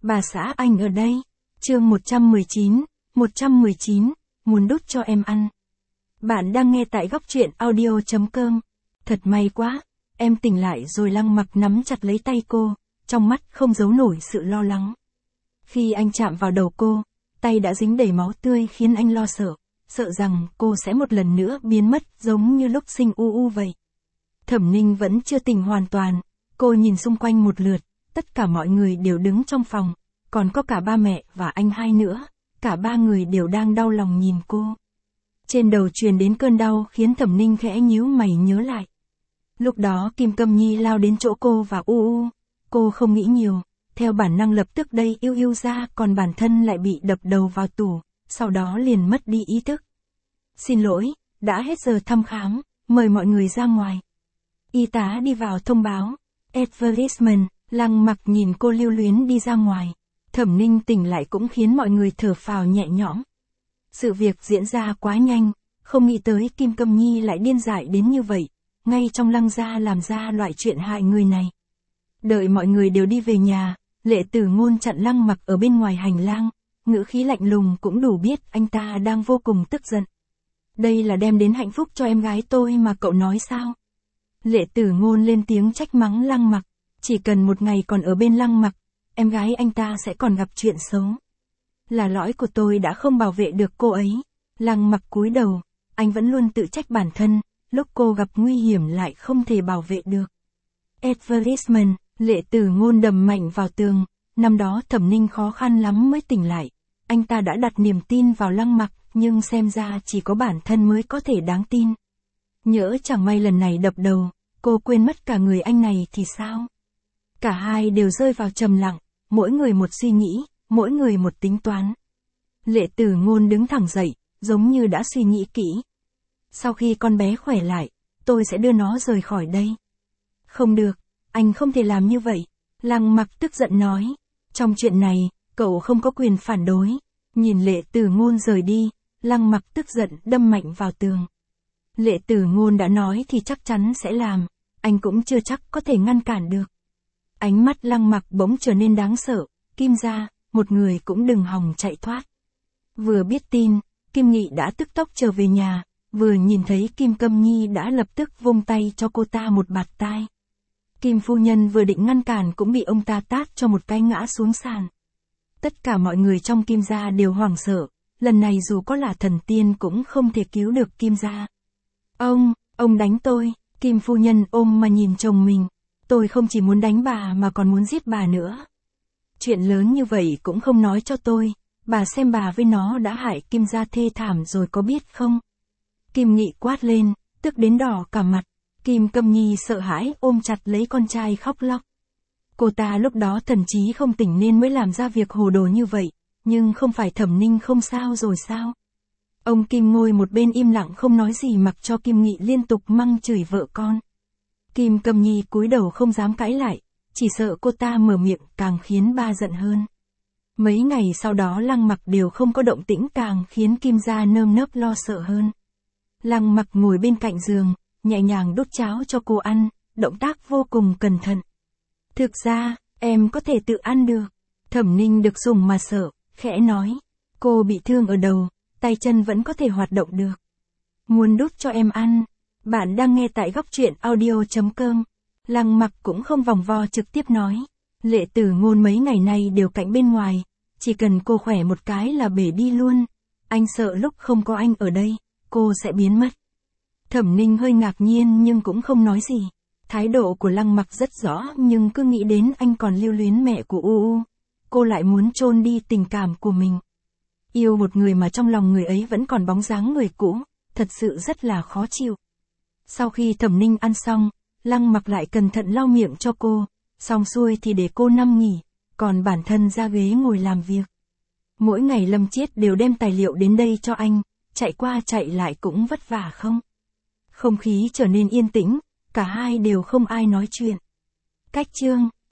Bà xã anh ở đây. Chương 119, muốn đút cho em ăn. Bạn đang nghe tại góc truyện audio.com. Thật may quá, em tỉnh lại rồi. Lăng Mặc nắm chặt lấy tay cô, trong mắt không giấu nổi sự lo lắng. Khi anh chạm vào đầu cô, tay đã dính đầy máu tươi khiến anh lo sợ rằng cô sẽ một lần nữa biến mất giống như lúc sinh u vậy. Thẩm Ninh vẫn chưa tỉnh hoàn toàn, cô nhìn xung quanh một lượt, tất cả mọi người đều đứng trong phòng, còn có cả ba mẹ và anh hai nữa, cả ba người đều đang đau lòng nhìn cô. Trên đầu truyền đến cơn đau khiến Thẩm Ninh khẽ nhíu mày nhớ lại. Lúc đó Kim Câm Nhi lao đến chỗ cô và cô không nghĩ nhiều, theo bản năng lập tức đẩy yêu ra, còn bản thân lại bị đập đầu vào tủ, sau đó liền mất đi ý thức. Xin lỗi, đã hết giờ thăm khám, mời mọi người ra ngoài. Y tá đi vào thông báo. Advertisement. Lăng Mặc nhìn cô lưu luyến đi ra ngoài. Thẩm Ninh tỉnh lại cũng khiến mọi người thở phào nhẹ nhõm. Sự việc diễn ra quá nhanh, không nghĩ tới Kim Câm Nhi lại điên dại đến như vậy, ngay trong Lăng gia làm ra loại chuyện hại người này. Đợi mọi người đều đi về nhà, Lệ Tử Ngôn chặn Lăng Mặc ở bên ngoài hành lang, ngữ khí lạnh lùng cũng đủ biết anh ta đang vô cùng tức giận. Đây là đem đến hạnh phúc cho em gái tôi mà cậu nói sao? Lệ Tử Ngôn lên tiếng trách mắng Lăng Mặc, chỉ cần một ngày còn ở bên Lăng Mặc, em gái anh ta sẽ còn gặp chuyện xấu. Là lỗi của tôi đã không bảo vệ được cô ấy. Lăng Mặc cúi đầu, anh vẫn luôn tự trách bản thân, lúc cô gặp nguy hiểm lại không thể bảo vệ được. Advertisement. Lệ Tử Ngôn đầm mạnh vào tường, năm đó Thẩm Ninh khó khăn lắm mới tỉnh lại. Anh ta đã đặt niềm tin vào Lăng Mặc, nhưng xem ra chỉ có bản thân mới có thể đáng tin. Nhỡ chẳng may lần này đập đầu, cô quên mất cả người anh này thì sao? Cả hai đều rơi vào trầm lặng, mỗi người một suy nghĩ, mỗi người một tính toán. Lệ Tử Ngôn đứng thẳng dậy, giống như đã suy nghĩ kỹ. Sau khi con bé khỏe lại, tôi sẽ đưa nó rời khỏi đây. Không được, anh không thể làm như vậy. Lăng Mặc tức giận nói. Trong chuyện này, cậu không có quyền phản đối. Nhìn Lệ Tử Ngôn rời đi, Lăng Mặc tức giận đâm mạnh vào tường. Lệ Tử Ngôn đã nói thì chắc chắn sẽ làm, anh cũng chưa chắc có thể ngăn cản được. Ánh mắt Lăng Mặc bỗng trở nên đáng sợ. Kim gia, một người cũng đừng hòng chạy thoát. Vừa biết tin, Kim Nghị đã tức tốc trở về nhà, vừa nhìn thấy Kim Câm Nhi đã lập tức vung tay cho cô ta một bạt tai. Kim phu nhân vừa định ngăn cản cũng bị ông ta tát cho một cái ngã xuống sàn. Tất cả mọi người trong Kim gia đều hoảng sợ, lần này dù có là thần tiên cũng không thể cứu được Kim gia. Ông đánh tôi. Kim phu nhân ôm mà nhìn chồng mình. Tôi không chỉ muốn đánh bà mà còn muốn giết bà nữa. Chuyện lớn như vậy cũng không nói cho tôi, bà xem bà với nó đã hại Kim gia thê thảm rồi có biết không? Kim Nghị quát lên, tức đến đỏ cả mặt. Kim Câm Nhi sợ hãi ôm chặt lấy con trai khóc lóc. Cô ta lúc đó thần trí không tỉnh nên mới làm ra việc hồ đồ như vậy, nhưng không phải Thẩm Ninh không sao rồi sao? Ông Kim ngồi một bên im lặng không nói gì mặc cho Kim Nghị liên tục mắng chửi vợ con. Kim Câm Nhi cúi đầu không dám cãi lại, chỉ sợ cô ta mở miệng càng khiến ba giận hơn. Mấy ngày sau đó Lăng Mặc đều không có động tĩnh càng khiến Kim gia nơm nớp lo sợ hơn. Lăng Mặc ngồi bên cạnh giường, nhẹ nhàng đút cháo cho cô ăn, động tác vô cùng cẩn thận. Thực ra, em có thể tự ăn được. Thẩm Ninh được dùng mà sợ, khẽ nói. Cô bị thương ở đầu, tay chân vẫn có thể hoạt động được. Muốn đút cho em ăn. Bạn đang nghe tại góc truyện audio.com. Lăng Mặc cũng không vòng vo trực tiếp nói. Lệ Tử Ngôn mấy ngày nay đều cạnh bên ngoài, chỉ cần cô khỏe một cái là bể đi luôn. Anh sợ lúc không có anh ở đây, cô sẽ biến mất. Thẩm Ninh hơi ngạc nhiên nhưng cũng không nói gì. Thái độ của Lăng Mặc rất rõ nhưng cứ nghĩ đến anh còn lưu luyến mẹ của cô lại muốn chôn đi tình cảm của mình. Yêu một người mà trong lòng người ấy vẫn còn bóng dáng người cũ, thật sự rất là khó chịu. Sau khi Thẩm Ninh ăn xong, Lăng Mặc lại cẩn thận lau miệng cho cô, xong xuôi thì để cô nằm nghỉ, còn bản thân ra ghế ngồi làm việc. Mỗi ngày Lâm Chiết đều đem tài liệu đến đây cho anh, chạy qua chạy lại cũng vất vả không? Không khí trở nên yên tĩnh, cả hai đều không ai nói chuyện. Cách chương